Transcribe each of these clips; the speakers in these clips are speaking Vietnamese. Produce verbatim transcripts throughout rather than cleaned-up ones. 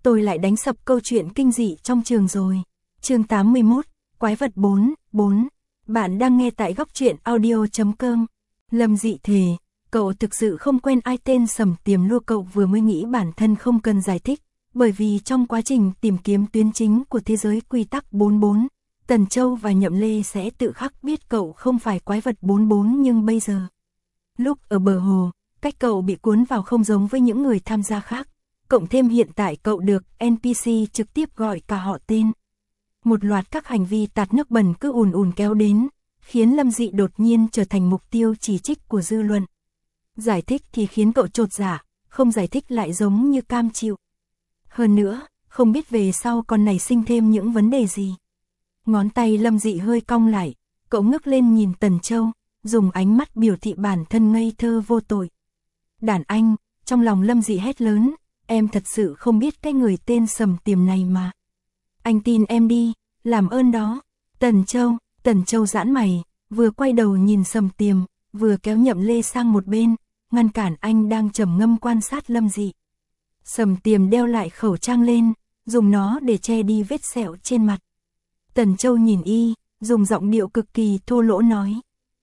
tôi lại đánh sập câu chuyện kinh dị trong trường rồi. Chương tám mươi mốt, Quái vật bốn, bốn. Bạn đang nghe tại góc truyện audio chấm com. Lâm Dị thề, cậu thực sự không quen ai tên Sầm Tiềm Lua. Cậu vừa mới nghĩ bản thân không cần giải thích, bởi vì trong quá trình tìm kiếm tuyến chính của thế giới quy tắc bốn bốn, Tần Châu và Nhậm Lê sẽ tự khắc biết cậu không phải quái vật bốn bốn. Nhưng bây giờ, lúc ở bờ hồ, cách cậu bị cuốn vào không giống với những người tham gia khác, cộng thêm hiện tại cậu được en pê xê trực tiếp gọi cả họ tên. Một loạt các hành vi tạt nước bẩn cứ ùn ùn kéo đến, khiến Lâm Dị đột nhiên trở thành mục tiêu chỉ trích của dư luận. Giải thích thì khiến cậu chột dạ, không giải thích lại giống như cam chịu. Hơn nữa, không biết về sau còn nảy sinh thêm những vấn đề gì. Ngón tay Lâm Dị hơi cong lại, cậu ngước lên nhìn Tần Châu, dùng ánh mắt biểu thị bản thân ngây thơ vô tội. Đàn anh, trong lòng Lâm Dị hét lớn, em thật sự không biết cái người tên Sầm Tiềm này mà. Anh tin em đi, làm ơn đó. Tần Châu, Tần Châu giãn mày, vừa quay đầu nhìn Sầm Tiềm, vừa kéo Nhậm Lê sang một bên, ngăn cản anh đang trầm ngâm quan sát Lâm Dị. Sầm Tiềm đeo lại khẩu trang lên, dùng nó để che đi vết sẹo trên mặt. Tần Châu nhìn y, dùng giọng điệu cực kỳ thô lỗ nói.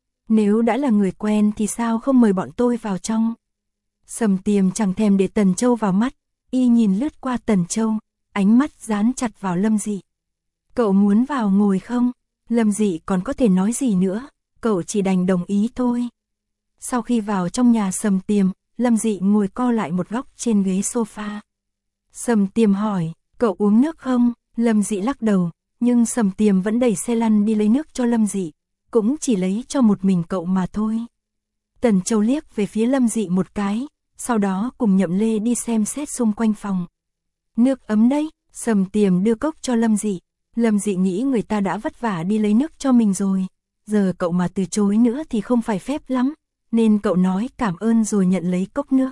Nếu đã là người quen thì sao không mời bọn tôi vào trong? Sầm Tiềm chẳng thèm để Tần Châu vào mắt, y nhìn lướt qua Tần Châu, ánh mắt dán chặt vào Lâm Dị. Cậu muốn vào ngồi không? Lâm Dị còn có thể nói gì nữa, cậu chỉ đành đồng ý thôi. Sau khi vào trong nhà Sầm Tiềm, Lâm Dị ngồi co lại một góc trên ghế sofa. Sầm Tiềm hỏi, cậu uống nước không? Lâm Dị lắc đầu, nhưng Sầm Tiềm vẫn đẩy xe lăn đi lấy nước cho Lâm Dị, cũng chỉ lấy cho một mình cậu mà thôi. Tần Châu liếc về phía Lâm Dị một cái, sau đó cùng Nhậm Lê đi xem xét xung quanh phòng. Nước ấm đấy, Sầm Tiềm đưa cốc cho Lâm Dị. Lâm Dị nghĩ người ta đã vất vả đi lấy nước cho mình rồi, giờ cậu mà từ chối nữa thì không phải phép lắm, nên cậu nói cảm ơn rồi nhận lấy cốc nước.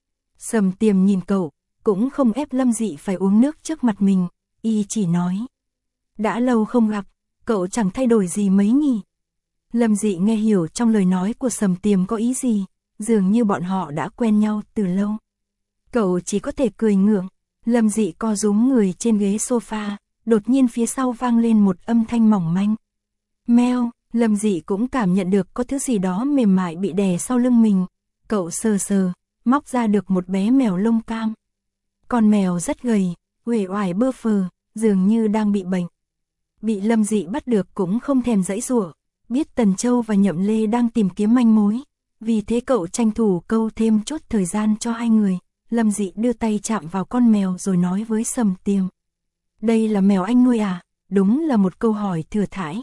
Sầm Tiềm nhìn cậu, cũng không ép Lâm Dị phải uống nước trước mặt mình, y chỉ nói. Đã lâu không gặp, cậu chẳng thay đổi gì mấy nhỉ. Lâm Dị nghe hiểu trong lời nói của Sầm Tiềm có ý gì, dường như bọn họ đã quen nhau từ lâu. Cậu chỉ có thể cười ngượng. Lâm Dị co rúm người trên ghế sofa, đột nhiên phía sau vang lên một âm thanh mỏng manh. Meo, Lâm Dị cũng cảm nhận được có thứ gì đó mềm mại bị đè sau lưng mình. Cậu sờ sờ, móc ra được một bé mèo lông cam. Con mèo rất gầy, uể oải bơ phờ, dường như đang bị bệnh. Bị Lâm Dị bắt được cũng không thèm giãy giụa, biết Tần Châu và Nhậm Lê đang tìm kiếm manh mối, vì thế cậu tranh thủ câu thêm chút thời gian cho hai người. Lâm Dị đưa tay chạm vào con mèo rồi nói với Sầm Tiềm. Đây là mèo anh nuôi à? Đúng là một câu hỏi thừa thãi.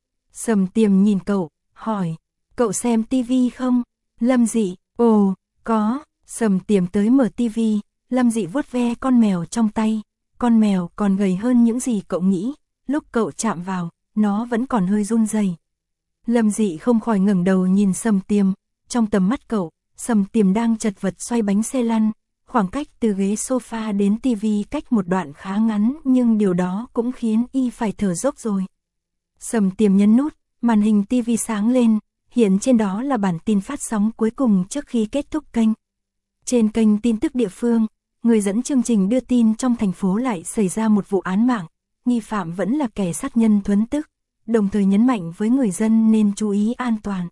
Sầm Tiềm nhìn cậu, hỏi, cậu xem tivi không? Lâm Dị, ồ, có. Sầm Tiềm tới mở tivi, Lâm Dị vuốt ve con mèo trong tay. Con mèo còn gầy hơn những gì cậu nghĩ, lúc cậu chạm vào, nó vẫn còn hơi run rẩy. Lâm Dị không khỏi ngẩng đầu nhìn Sầm Tiềm, trong tầm mắt cậu, Sầm Tiềm đang chật vật xoay bánh xe lăn. Khoảng cách từ ghế sofa đến tivi cách một đoạn khá ngắn, nhưng điều đó cũng khiến y phải thở dốc rồi. Sầm Tiềm nhấn nút, màn hình tivi sáng lên, hiện trên đó là bản tin phát sóng cuối cùng trước khi kết thúc kênh. Trên kênh tin tức địa phương, người dẫn chương trình đưa tin trong thành phố lại xảy ra một vụ án mạng, nghi phạm vẫn là kẻ sát nhân thuần tức, đồng thời nhấn mạnh với người dân nên chú ý an toàn.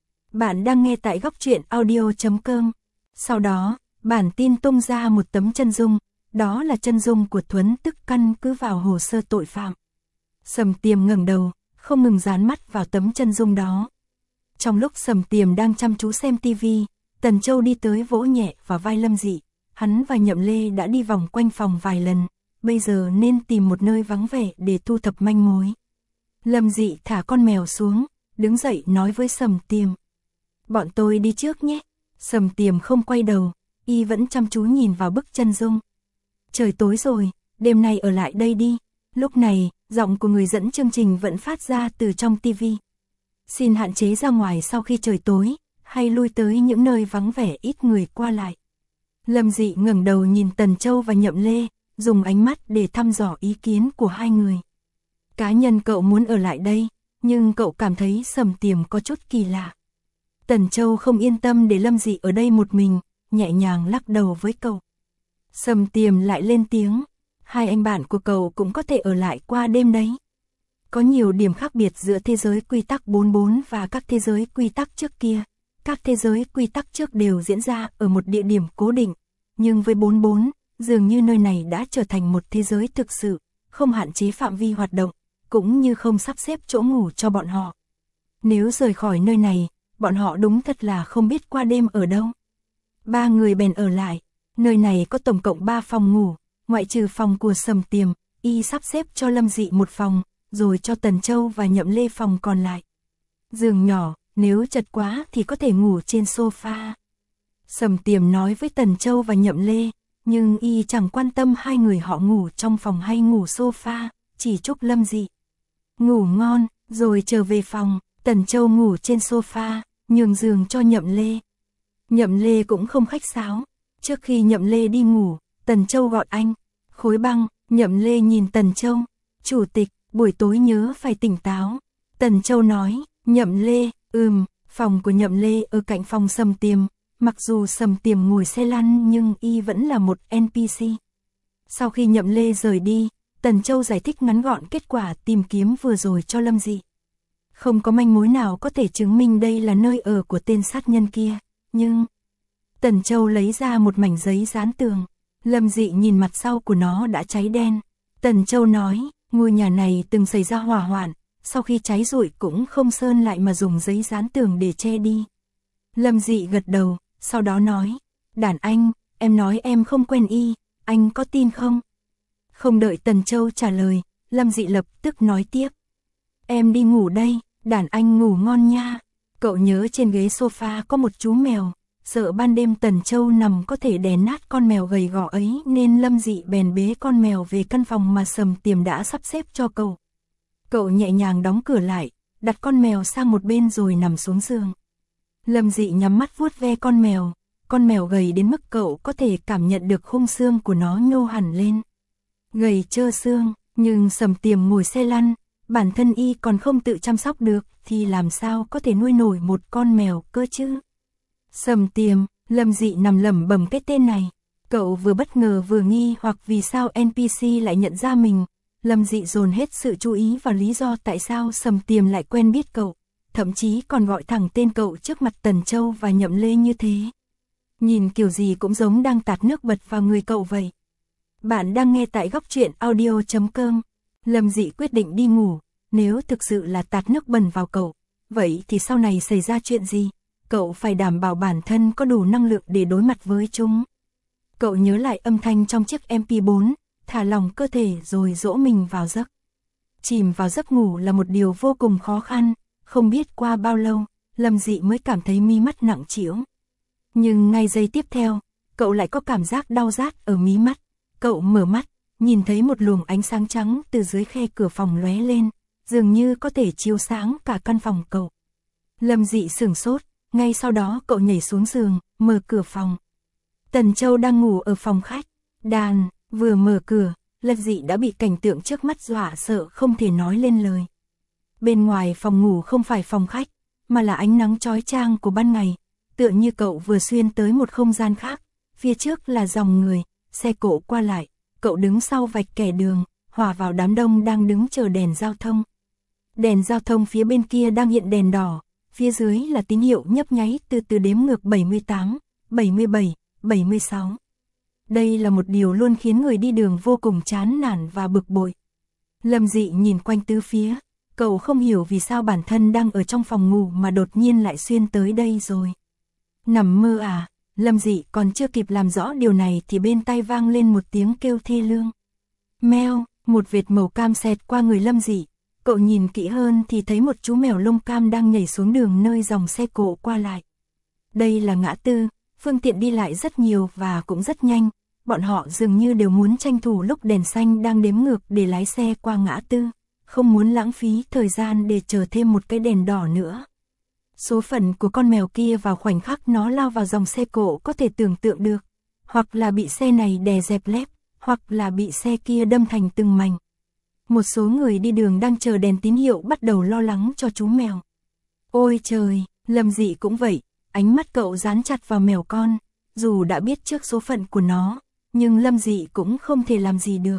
Bạn đang nghe tại góc truyện audio chấm com. Sau đó, bản tin tung ra một tấm chân dung, đó là chân dung của Thuấn Tức căn cứ vào hồ sơ tội phạm. Sầm Tiềm ngẩng đầu, không ngừng dán mắt vào tấm chân dung đó. Trong lúc Sầm Tiềm đang chăm chú xem tivi, Tần Châu đi tới vỗ nhẹ vào vai Lâm Dị. Hắn và Nhậm Lê đã đi vòng quanh phòng vài lần, bây giờ nên tìm một nơi vắng vẻ để thu thập manh mối. Lâm Dị thả con mèo xuống, đứng dậy nói với Sầm Tiềm. Bọn tôi đi trước nhé. Sầm Tiềm không quay đầu, y vẫn chăm chú nhìn vào bức chân dung. Trời tối rồi, đêm nay ở lại đây đi. Lúc này, giọng của người dẫn chương trình vẫn phát ra từ trong tivi. Xin hạn chế ra ngoài sau khi trời tối, hay lui tới những nơi vắng vẻ ít người qua lại. Lâm Dị ngẩng đầu nhìn Tần Châu và Nhậm Lê, dùng ánh mắt để thăm dò ý kiến của hai người. Cá nhân cậu muốn ở lại đây, nhưng cậu cảm thấy Sầm Tiềm có chút kỳ lạ. Tần Châu không yên tâm để Lâm Dị ở đây một mình, nhẹ nhàng lắc đầu với cậu. Sầm Tiềm lại lên tiếng, hai anh bạn của cậu cũng có thể ở lại qua đêm đấy. Có nhiều điểm khác biệt giữa thế giới quy tắc bốn bốn và các thế giới quy tắc trước kia. Các thế giới quy tắc trước đều diễn ra ở một địa điểm cố định, nhưng với bốn bốn, dường như nơi này đã trở thành một thế giới thực sự, không hạn chế phạm vi hoạt động, cũng như không sắp xếp chỗ ngủ cho bọn họ. Nếu rời khỏi nơi này, bọn họ đúng thật là không biết qua đêm ở đâu. Ba người bèn ở lại, nơi này có tổng cộng ba phòng ngủ, ngoại trừ phòng của Sầm Tiềm, y sắp xếp cho Lâm Dị một phòng, rồi cho Tần Châu và Nhậm Lê phòng còn lại. Giường nhỏ, nếu chật quá thì có thể ngủ trên sofa. Sầm Tiềm nói với Tần Châu và Nhậm Lê, nhưng y chẳng quan tâm hai người họ ngủ trong phòng hay ngủ sofa, chỉ chúc Lâm Dị ngủ ngon, rồi trở về phòng. Tần Châu ngủ trên sofa, nhường giường cho Nhậm Lê. Nhậm Lê cũng không khách sáo. Trước khi Nhậm Lê đi ngủ, Tần Châu gọi anh. Khối Băng. Nhậm Lê nhìn Tần Châu. Chủ tịch, buổi tối nhớ phải tỉnh táo. Tần Châu nói. Nhậm Lê, ừm, phòng của Nhậm Lê ở cạnh phòng Sầm Tiềm. Mặc dù Sầm Tiềm ngồi xe lăn nhưng y vẫn là một en pê xê. Sau khi Nhậm Lê rời đi, Tần Châu giải thích ngắn gọn kết quả tìm kiếm vừa rồi cho Lâm Dị. Không có manh mối nào có thể chứng minh đây là nơi ở của tên sát nhân kia, nhưng... Tần Châu lấy ra một mảnh giấy dán tường. Lâm Dị nhìn mặt sau của nó đã cháy đen. Tần Châu nói, ngôi nhà này từng xảy ra hỏa hoạn, sau khi cháy rụi cũng không sơn lại mà dùng giấy dán tường để che đi. Lâm Dị gật đầu, sau đó nói, đàn anh, em nói em không quen y, anh có tin không? Không đợi Tần Châu trả lời, Lâm Dị lập tức nói tiếp. Em đi ngủ đây, đàn anh ngủ ngon nha. Cậu nhớ trên ghế sofa có một chú mèo, sợ ban đêm Tần Châu nằm có thể đè nát con mèo gầy gò ấy nên Lâm Dị bèn bế con mèo về căn phòng mà Sầm Tiềm đã sắp xếp cho cậu. Cậu nhẹ nhàng đóng cửa lại, đặt con mèo sang một bên rồi nằm xuống giường. Lâm Dị nhắm mắt vuốt ve con mèo, con mèo gầy đến mức cậu có thể cảm nhận được khung xương của nó nhô hẳn lên. Gầy trơ xương, nhưng Sầm Tiềm ngồi xe lăn, bản thân y còn không tự chăm sóc được thì làm sao có thể nuôi nổi một con mèo cơ chứ? Sầm Tiềm, Lâm Dị nằm lẩm bẩm cái tên này. Cậu vừa bất ngờ vừa nghi hoặc vì sao en pê xê lại nhận ra mình. Lâm Dị dồn hết sự chú ý vào lý do tại sao Sầm Tiềm lại quen biết cậu, thậm chí còn gọi thẳng tên cậu trước mặt Tần Châu và Nhậm Lê như thế. Nhìn kiểu gì cũng giống đang tạt nước bật vào người cậu vậy. Bạn đang nghe tại góc truyện audio chấm com. Lâm Dị quyết định đi ngủ, nếu thực sự là tạt nước bẩn vào cậu, vậy thì sau này xảy ra chuyện gì, cậu phải đảm bảo bản thân có đủ năng lượng để đối mặt với chúng. Cậu nhớ lại âm thanh trong chiếc em pê bốn, thả lỏng cơ thể rồi dỗ mình vào giấc. Chìm vào giấc ngủ là một điều vô cùng khó khăn, không biết qua bao lâu, Lâm Dị mới cảm thấy mí mắt nặng trĩu. Nhưng ngay giây tiếp theo, cậu lại có cảm giác đau rát ở mí mắt. Cậu mở mắt, nhìn thấy một luồng ánh sáng trắng từ dưới khe cửa phòng lóe lên, dường như có thể chiếu sáng cả căn phòng cậu. Lâm Dị sửng sốt, ngay sau đó cậu nhảy xuống giường, mở cửa phòng. Tần Châu đang ngủ ở phòng khách. Đàn, vừa mở cửa, Lâm Dị đã bị cảnh tượng trước mắt dọa sợ không thể nói lên lời. Bên ngoài phòng ngủ không phải phòng khách, mà là ánh nắng chói chang của ban ngày, tựa như cậu vừa xuyên tới một không gian khác. Phía trước là dòng người, xe cộ qua lại, cậu đứng sau vạch kẻ đường, hòa vào đám đông đang đứng chờ đèn giao thông. Đèn giao thông phía bên kia đang hiện đèn đỏ, phía dưới là tín hiệu nhấp nháy từ từ đếm ngược bảy mươi tám, bảy mươi bảy, bảy mươi sáu. Đây là một điều luôn khiến người đi đường vô cùng chán nản và bực bội. Lâm Dị nhìn quanh tứ phía, cậu không hiểu vì sao bản thân đang ở trong phòng ngủ mà đột nhiên lại xuyên tới đây rồi. Nằm mơ à? Lâm Dị còn chưa kịp làm rõ điều này thì bên tai vang lên một tiếng kêu thê lương. Meo, một vệt màu cam xẹt qua người Lâm Dị. Cậu nhìn kỹ hơn thì thấy một chú mèo lông cam đang nhảy xuống đường nơi dòng xe cộ qua lại. Đây là ngã tư, phương tiện đi lại rất nhiều và cũng rất nhanh. Bọn họ dường như đều muốn tranh thủ lúc đèn xanh đang đếm ngược để lái xe qua ngã tư, không muốn lãng phí thời gian để chờ thêm một cái đèn đỏ nữa. Số phận của con mèo kia vào khoảnh khắc nó lao vào dòng xe cộ có thể tưởng tượng được, hoặc là bị xe này đè dẹp lép, hoặc là bị xe kia đâm thành từng mảnh. Một số người đi đường đang chờ đèn tín hiệu bắt đầu lo lắng cho chú mèo. Ôi trời, Lâm Dị cũng vậy, ánh mắt cậu dán chặt vào mèo con, dù đã biết trước số phận của nó, nhưng Lâm Dị cũng không thể làm gì được.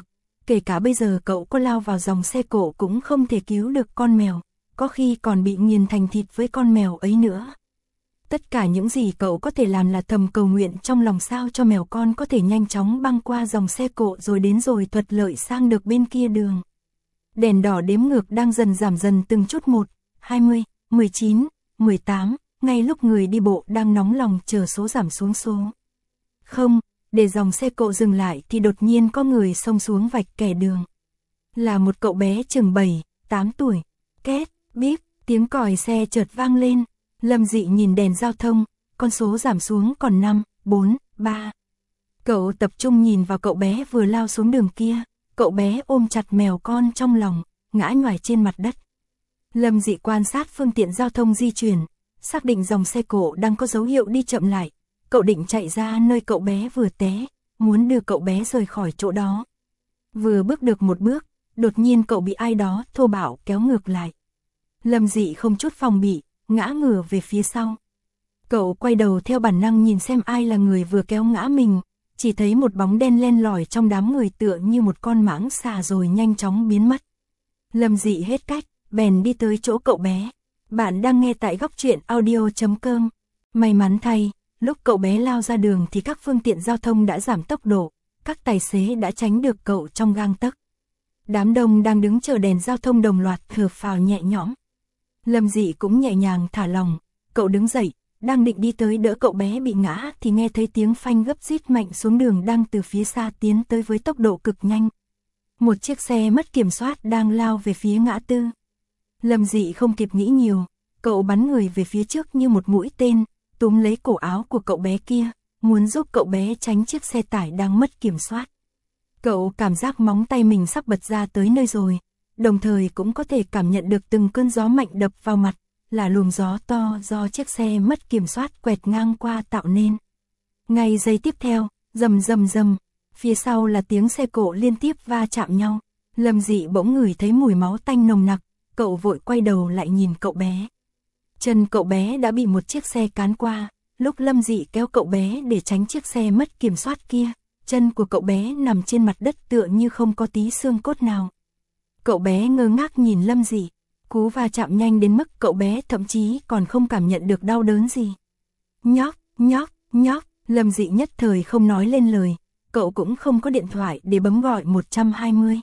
Kể cả bây giờ cậu có lao vào dòng xe cộ cũng không thể cứu được con mèo, có khi còn bị nghiền thành thịt với con mèo ấy nữa. Tất cả những gì cậu có thể làm là thầm cầu nguyện trong lòng sao cho mèo con có thể nhanh chóng băng qua dòng xe cộ rồi đến rồi thuận lợi sang được bên kia đường. Đèn đỏ đếm ngược đang dần giảm dần từng chút một, hai mươi, mười chín, mười tám, ngay lúc người đi bộ đang nóng lòng chờ số giảm xuống số không, để dòng xe cộ dừng lại thì đột nhiên có người xông xuống vạch kẻ đường. Là một cậu bé chừng bảy, tám tuổi. Két, bíp, tiếng còi xe chợt vang lên. Lâm Dị nhìn đèn giao thông, con số giảm xuống còn năm, bốn, ba. Cậu tập trung nhìn vào cậu bé vừa lao xuống đường kia, cậu bé ôm chặt mèo con trong lòng, ngã nhoài trên mặt đất. Lâm Dị quan sát phương tiện giao thông di chuyển, xác định dòng xe cộ đang có dấu hiệu đi chậm lại. Cậu định chạy ra nơi cậu bé vừa té, muốn đưa cậu bé rời khỏi chỗ đó. Vừa bước được một bước, đột nhiên cậu bị ai đó thô bạo kéo ngược lại. Lâm Dị không chút phòng bị, ngã ngửa về phía sau. Cậu quay đầu theo bản năng nhìn xem ai là người vừa kéo ngã mình, chỉ thấy một bóng đen len lỏi trong đám người tựa như một con mãng xà rồi nhanh chóng biến mất. Lâm Dị hết cách, bèn đi tới chỗ cậu bé. Bạn đang nghe tại góc truyện audio chấm com. May mắn thay, lúc cậu bé lao ra đường thì các phương tiện giao thông đã giảm tốc độ, các tài xế đã tránh được cậu trong gang tấc. Đám đông đang đứng chờ đèn giao thông đồng loạt thở phào nhẹ nhõm. Lâm Dị cũng nhẹ nhàng thả lòng, cậu đứng dậy, đang định đi tới đỡ cậu bé bị ngã thì nghe thấy tiếng phanh gấp rít mạnh xuống đường đang từ phía xa tiến tới với tốc độ cực nhanh. Một chiếc xe mất kiểm soát đang lao về phía ngã tư. Lâm Dị không kịp nghĩ nhiều, cậu bắn người về phía trước như một mũi tên, túm lấy cổ áo của cậu bé kia, muốn giúp cậu bé tránh chiếc xe tải đang mất kiểm soát. Cậu cảm giác móng tay mình sắp bật ra tới nơi rồi, đồng thời cũng có thể cảm nhận được từng cơn gió mạnh đập vào mặt, là luồng gió to do chiếc xe mất kiểm soát quẹt ngang qua tạo nên. Ngay giây tiếp theo, rầm rầm rầm, phía sau là tiếng xe cộ liên tiếp va chạm nhau. Lâm Dị bỗng ngửi thấy mùi máu tanh nồng nặc, cậu vội quay đầu lại nhìn cậu bé. Chân cậu bé đã bị một chiếc xe cán qua, lúc Lâm Dị kéo cậu bé để tránh chiếc xe mất kiểm soát kia, chân của cậu bé nằm trên mặt đất tựa như không có tí xương cốt nào. Cậu bé ngơ ngác nhìn Lâm Dị, cú va chạm nhanh đến mức cậu bé thậm chí còn không cảm nhận được đau đớn gì. Nhóc, nhóc, nhóc, Lâm Dị nhất thời không nói lên lời, cậu cũng không có điện thoại để bấm gọi một trăm hai mươi.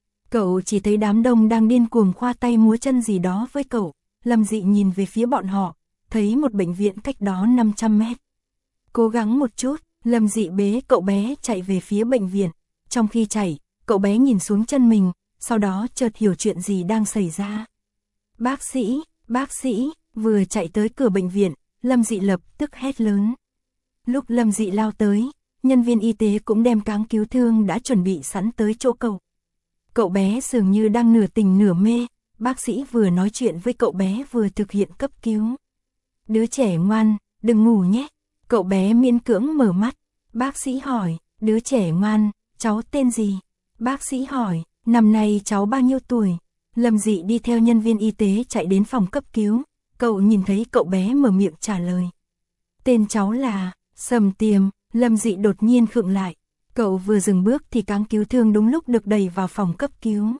Cậu chỉ thấy đám đông đang điên cuồng khoa tay múa chân gì đó với cậu. Lâm Dị nhìn về phía bọn họ, thấy một bệnh viện cách đó năm trăm mét. Cố gắng một chút, Lâm Dị bế cậu bé chạy về phía bệnh viện. Trong khi chạy, cậu bé nhìn xuống chân mình, sau đó chợt hiểu chuyện gì đang xảy ra. Bác sĩ, bác sĩ, vừa chạy tới cửa bệnh viện, Lâm Dị lập tức hét lớn. Lúc Lâm Dị lao tới, nhân viên y tế cũng đem cáng cứu thương đã chuẩn bị sẵn tới chỗ cậu. Cậu bé dường như đang nửa tỉnh nửa mê, bác sĩ vừa nói chuyện với cậu bé vừa thực hiện cấp cứu. Đứa trẻ ngoan, đừng ngủ nhé. Cậu bé miễn cưỡng mở mắt, bác sĩ hỏi, đứa trẻ ngoan, cháu tên gì? Bác sĩ hỏi, năm nay cháu bao nhiêu tuổi? Lâm Dị đi theo nhân viên y tế chạy đến phòng cấp cứu, cậu nhìn thấy cậu bé mở miệng trả lời. Tên cháu là Sầm Tiềm. Lâm Dị đột nhiên khựng lại, cậu vừa dừng bước thì cáng cứu thương đúng lúc được đẩy vào phòng cấp cứu.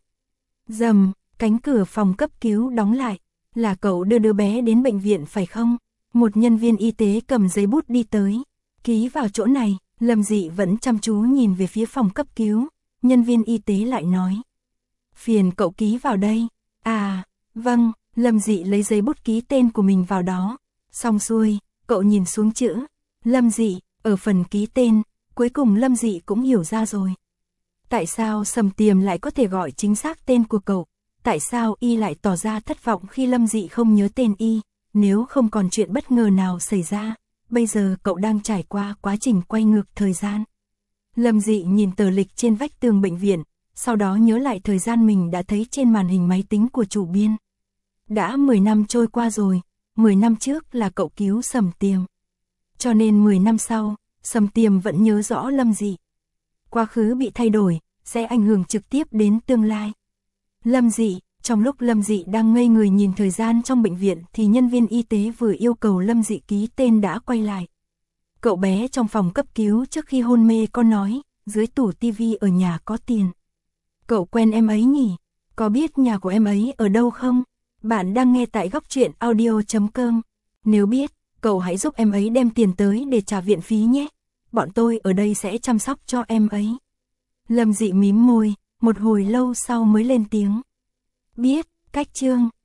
Rầm, cánh cửa phòng cấp cứu đóng lại. Là cậu đưa đứa bé đến bệnh viện phải không? Một nhân viên y tế cầm giấy bút đi tới, ký vào chỗ này. Lâm Dị vẫn chăm chú nhìn về phía phòng cấp cứu, nhân viên y tế lại nói. Phiền cậu ký vào đây. À, vâng, Lâm Dị lấy giấy bút ký tên của mình vào đó. Xong xuôi, cậu nhìn xuống chữ Lâm Dị, ở phần ký tên, cuối cùng Lâm Dị cũng hiểu ra rồi. Tại sao Sầm Tiềm lại có thể gọi chính xác tên của cậu? Tại sao y lại tỏ ra thất vọng khi Lâm Dị không nhớ tên y? Nếu không còn chuyện bất ngờ nào xảy ra, bây giờ cậu đang trải qua quá trình quay ngược thời gian. Lâm Dị nhìn tờ lịch trên vách tường bệnh viện, sau đó nhớ lại thời gian mình đã thấy trên màn hình máy tính của chủ biên. Đã mười năm trôi qua rồi, mười năm trước là cậu cứu Sầm Tiềm. Cho nên mười năm sau, Sầm Tiềm vẫn nhớ rõ Lâm Dị. Quá khứ bị thay đổi, sẽ ảnh hưởng trực tiếp đến tương lai. Lâm Dị, trong lúc Lâm Dị đang ngây người nhìn thời gian trong bệnh viện thì nhân viên y tế vừa yêu cầu Lâm Dị ký tên đã quay lại. Cậu bé trong phòng cấp cứu trước khi hôn mê có nói, dưới tủ tivi ở nhà có tiền. Cậu quen em ấy nhỉ? Có biết nhà của em ấy ở đâu không? Bạn đang nghe tại góc truyện audio chấm com. Nếu biết, cậu hãy giúp em ấy đem tiền tới để trả viện phí nhé. Bọn tôi ở đây sẽ chăm sóc cho em ấy. Lâm Dị mím môi, một hồi lâu sau mới lên tiếng. Biết, Cách Trương.